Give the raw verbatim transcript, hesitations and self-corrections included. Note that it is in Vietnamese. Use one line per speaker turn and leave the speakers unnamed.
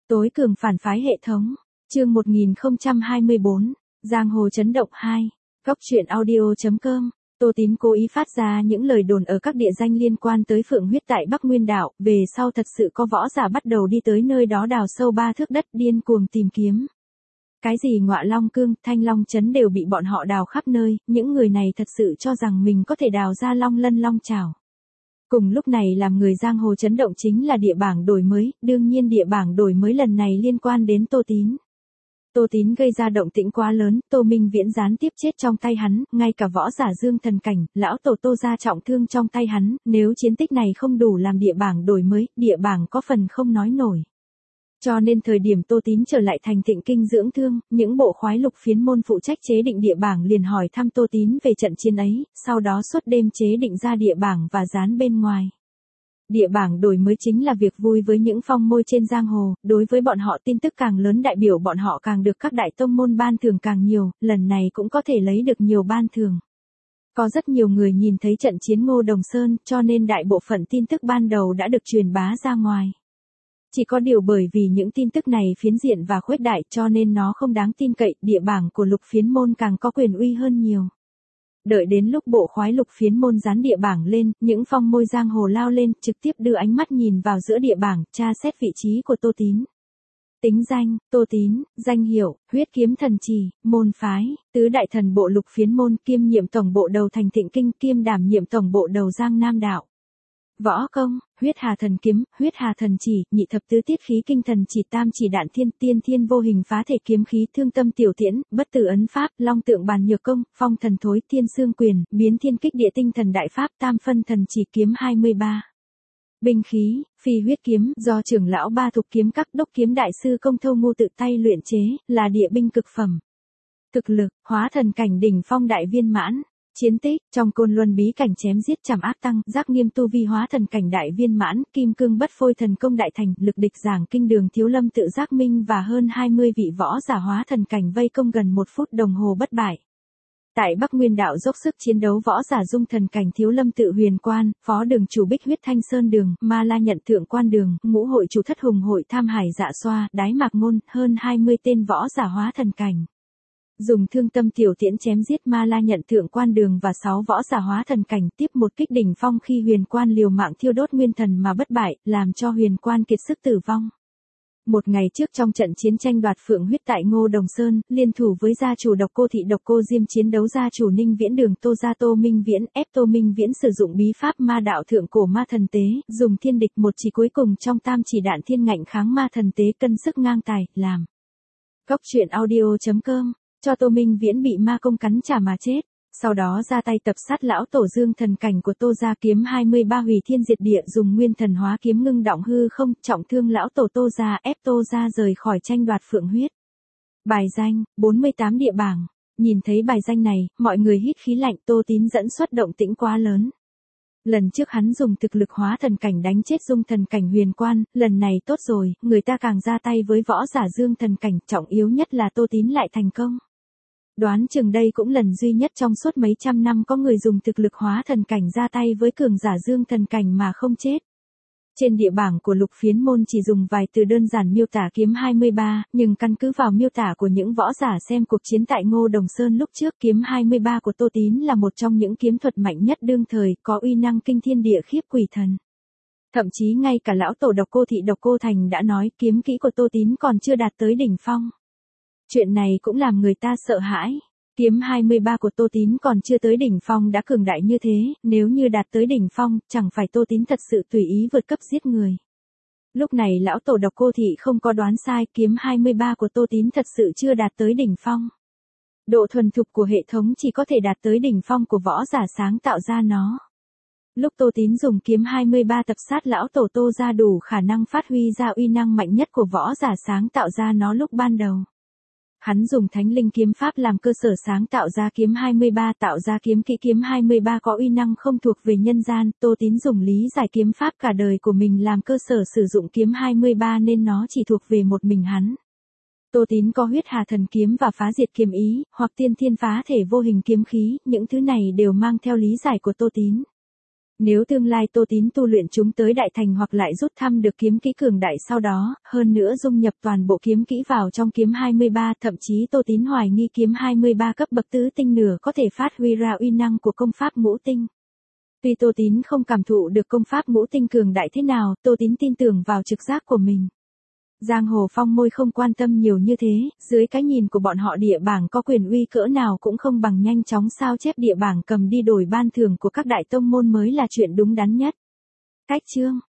Tối cường phản phái hệ thống. Chương một nghìn không trăm hai mươi bốn. Giang hồ chấn động hai. Góc truyện audio.com. Tô Tín cố ý phát ra những lời đồn ở các địa danh liên quan tới Phượng huyết tại Bắc Nguyên đảo, về sau thật sự có võ giả bắt đầu đi tới nơi đó đào sâu ba thước đất điên cuồng tìm kiếm. Cái gì Ngọa Long Cương, Thanh Long Trấn đều bị bọn họ đào khắp nơi, những người này thật sự cho rằng mình có thể đào ra Long Lân Long Chảo. Cùng lúc này làm người giang hồ chấn động chính là địa bảng đổi mới, đương nhiên địa bảng đổi mới lần này liên quan đến Tô Tín. Tô Tín gây ra động tĩnh quá lớn, Tô Minh Viễn gián tiếp chết trong tay hắn, ngay cả võ giả Dương Thần Cảnh, lão tổ Tô gia trọng thương trong tay hắn, nếu chiến tích này không đủ làm địa bảng đổi mới, địa bảng có phần không nói nổi. Cho nên thời điểm Tô Tín trở lại thành Thịnh Kinh dưỡng thương, những bộ khoái lục phiến môn phụ trách chế định địa bảng liền hỏi thăm Tô Tín về trận chiến ấy, sau đó suốt đêm chế định ra địa bảng và dán bên ngoài. Địa bảng đổi mới chính là việc vui với những phong môi trên giang hồ, đối với bọn họ tin tức càng lớn đại biểu bọn họ càng được các đại tông môn ban thưởng càng nhiều, lần này cũng có thể lấy được nhiều ban thưởng. Có rất nhiều người nhìn thấy trận chiến Ngô Đồng Sơn, cho nên đại bộ phận tin tức ban đầu đã được truyền bá ra ngoài. Chỉ có điều bởi vì những tin tức này phiến diện và khuếch đại cho nên nó không đáng tin cậy, địa bảng của lục phiến môn càng có quyền uy hơn nhiều. Đợi đến lúc bộ khoái lục phiến môn dán địa bảng lên, những phong môi giang hồ lao lên, trực tiếp đưa ánh mắt nhìn vào giữa địa bảng, tra xét vị trí của Tô Tín. Tính danh, Tô Tín, danh hiệu, huyết kiếm thần trì, môn phái, tứ đại thần bộ lục phiến môn, kiêm nhiệm tổng bộ đầu thành Thịnh Kinh, kiêm đảm nhiệm tổng bộ đầu Giang Nam đạo. Võ công, huyết hà thần kiếm, huyết hà thần chỉ, nhị thập tứ tiết khí kinh thần chỉ, tam chỉ đạn thiên, tiên thiên vô hình phá thể kiếm khí, thương tâm tiểu tiễn, bất tử ấn pháp, long tượng bàn nhược công, phong thần thối, thiên xương quyền, biến thiên kích địa tinh thần đại pháp, tam phân thần chỉ kiếm hai mươi ba. Binh khí, phi huyết kiếm, do trưởng lão ba thục kiếm các đốc kiếm đại sư Công Thâu Ngô tự tay luyện chế, là địa binh cực phẩm. Thực lực, hóa thần cảnh đỉnh phong đại viên mãn. Chiến tích, trong Côn Luân bí cảnh chém giết Trảm Ác Tăng, Giác Nghiêm tu vi hóa thần cảnh đại viên mãn, Kim Cương bất phôi thần công đại thành, lực địch giảng kinh Đường Thiếu Lâm tự Giác Minh và hơn hai mươi vị võ giả hóa thần cảnh vây công gần một phút đồng hồ bất bại. Tại Bắc Nguyên đạo dốc sức chiến đấu võ giả dung thần cảnh Thiếu Lâm tự Huyền Quan, Phó Đường chủ Bích Huyết Thanh Sơn Đường, Ma La Nhận Thượng Quan Đường, Ngũ hội chủ Thất Hùng hội Tham Hải Dạ Xoa, Đái Mạc Ngôn, hơn hai mươi tên võ giả hóa thần cảnh. Dùng thương tâm tiểu tiễn chém giết Ma La Nhận Thượng Quan Đường và sáu võ giả hóa thần cảnh, tiếp một kích đỉnh phong khi Huyền Quan liều mạng thiêu đốt nguyên thần mà bất bại, làm cho Huyền Quan kiệt sức tử vong. Một ngày trước trong trận chiến tranh đoạt Phượng huyết tại Ngô Đồng Sơn, liên thủ với gia chủ Độc Cô Thị Độc Cô Diêm chiến đấu gia chủ Ninh Viễn Đường Tô gia Tô Minh Viễn, ép Tô Minh Viễn sử dụng bí pháp ma đạo thượng cổ ma thần tế, dùng thiên địch một chỉ cuối cùng trong tam chỉ đạn thiên ngạnh kháng ma thần tế cân sức ngang tài, làm. Góc truyện audio.com. Cho Tô Minh Viễn bị ma công cắn trả mà chết, sau đó ra tay tập sát lão tổ Dương Thần Cảnh của Tô gia kiếm hai mươi ba hủy thiên diệt địa, dùng nguyên thần hóa kiếm ngưng động hư không, trọng thương lão tổ Tô gia, ép Tô gia rời khỏi tranh đoạt Phượng huyết. Bài danh, bốn mươi tám địa bảng. Nhìn thấy bài danh này, mọi người hít khí lạnh, Tô Tín dẫn xuất động tĩnh quá lớn. Lần trước hắn dùng thực lực hóa thần cảnh đánh chết dung thần cảnh Huyền Quan, lần này tốt rồi, người ta càng ra tay với võ giả Dương Thần Cảnh, trọng yếu nhất là Tô Tín lại thành công. Đoán chừng đây cũng lần duy nhất trong suốt mấy trăm năm có người dùng thực lực hóa thần cảnh ra tay với cường giả Dương Thần Cảnh mà không chết. Trên địa bảng của lục phiến môn chỉ dùng vài từ đơn giản miêu tả kiếm hai mươi ba, nhưng căn cứ vào miêu tả của những võ giả xem cuộc chiến tại Ngô Đồng Sơn lúc trước, kiếm hai mươi ba của Tô Tín là một trong những kiếm thuật mạnh nhất đương thời, có uy năng kinh thiên địa khiếp quỷ thần. Thậm chí ngay cả lão tổ Độc Cô Thị Độc Cô Thành đã nói kiếm kỹ của Tô Tín còn chưa đạt tới đỉnh phong. Chuyện này cũng làm người ta sợ hãi. Kiếm hai mươi ba của Tô Tín còn chưa tới đỉnh phong đã cường đại như thế, nếu như đạt tới đỉnh phong, chẳng phải Tô Tín thật sự tùy ý vượt cấp giết người. Lúc này lão tổ Độc Cô Thị không có đoán sai, kiếm hai mươi ba của Tô Tín thật sự chưa đạt tới đỉnh phong. Độ thuần thục của hệ thống chỉ có thể đạt tới đỉnh phong của võ giả sáng tạo ra nó. Lúc Tô Tín dùng kiếm hai mươi ba tập sát lão tổ Tô gia đủ khả năng phát huy ra uy năng mạnh nhất của võ giả sáng tạo ra nó lúc ban đầu. Hắn dùng Thánh Linh kiếm pháp làm cơ sở sáng tạo ra kiếm hai mươi ba, tạo ra kiếm kỹ kiếm hai mươi ba có uy năng không thuộc về nhân gian, Tô Tín dùng lý giải kiếm pháp cả đời của mình làm cơ sở sử dụng kiếm hai mươi ba nên nó chỉ thuộc về một mình hắn. Tô Tín có huyết hà thần kiếm và phá diệt kiếm ý, hoặc tiên thiên phá thể vô hình kiếm khí, những thứ này đều mang theo lý giải của Tô Tín. Nếu tương lai Tô Tín tu luyện chúng tới đại thành hoặc lại rút thăm được kiếm kỹ cường đại sau đó, hơn nữa dung nhập toàn bộ kiếm kỹ vào trong kiếm hai mươi ba, thậm chí Tô Tín hoài nghi kiếm hai mươi ba cấp bậc tứ tinh nửa có thể phát huy ra uy năng của công pháp ngũ tinh. Tuy Tô Tín không cảm thụ được công pháp ngũ tinh cường đại thế nào, Tô Tín tin tưởng vào trực giác của mình. Giang Hồ Phong môi không quan tâm nhiều như thế, dưới cái nhìn của bọn họ địa bảng có quyền uy cỡ nào cũng không bằng nhanh chóng sao chép địa bảng cầm đi đổi ban thưởng của các đại tông môn mới là chuyện đúng đắn nhất. Cách chương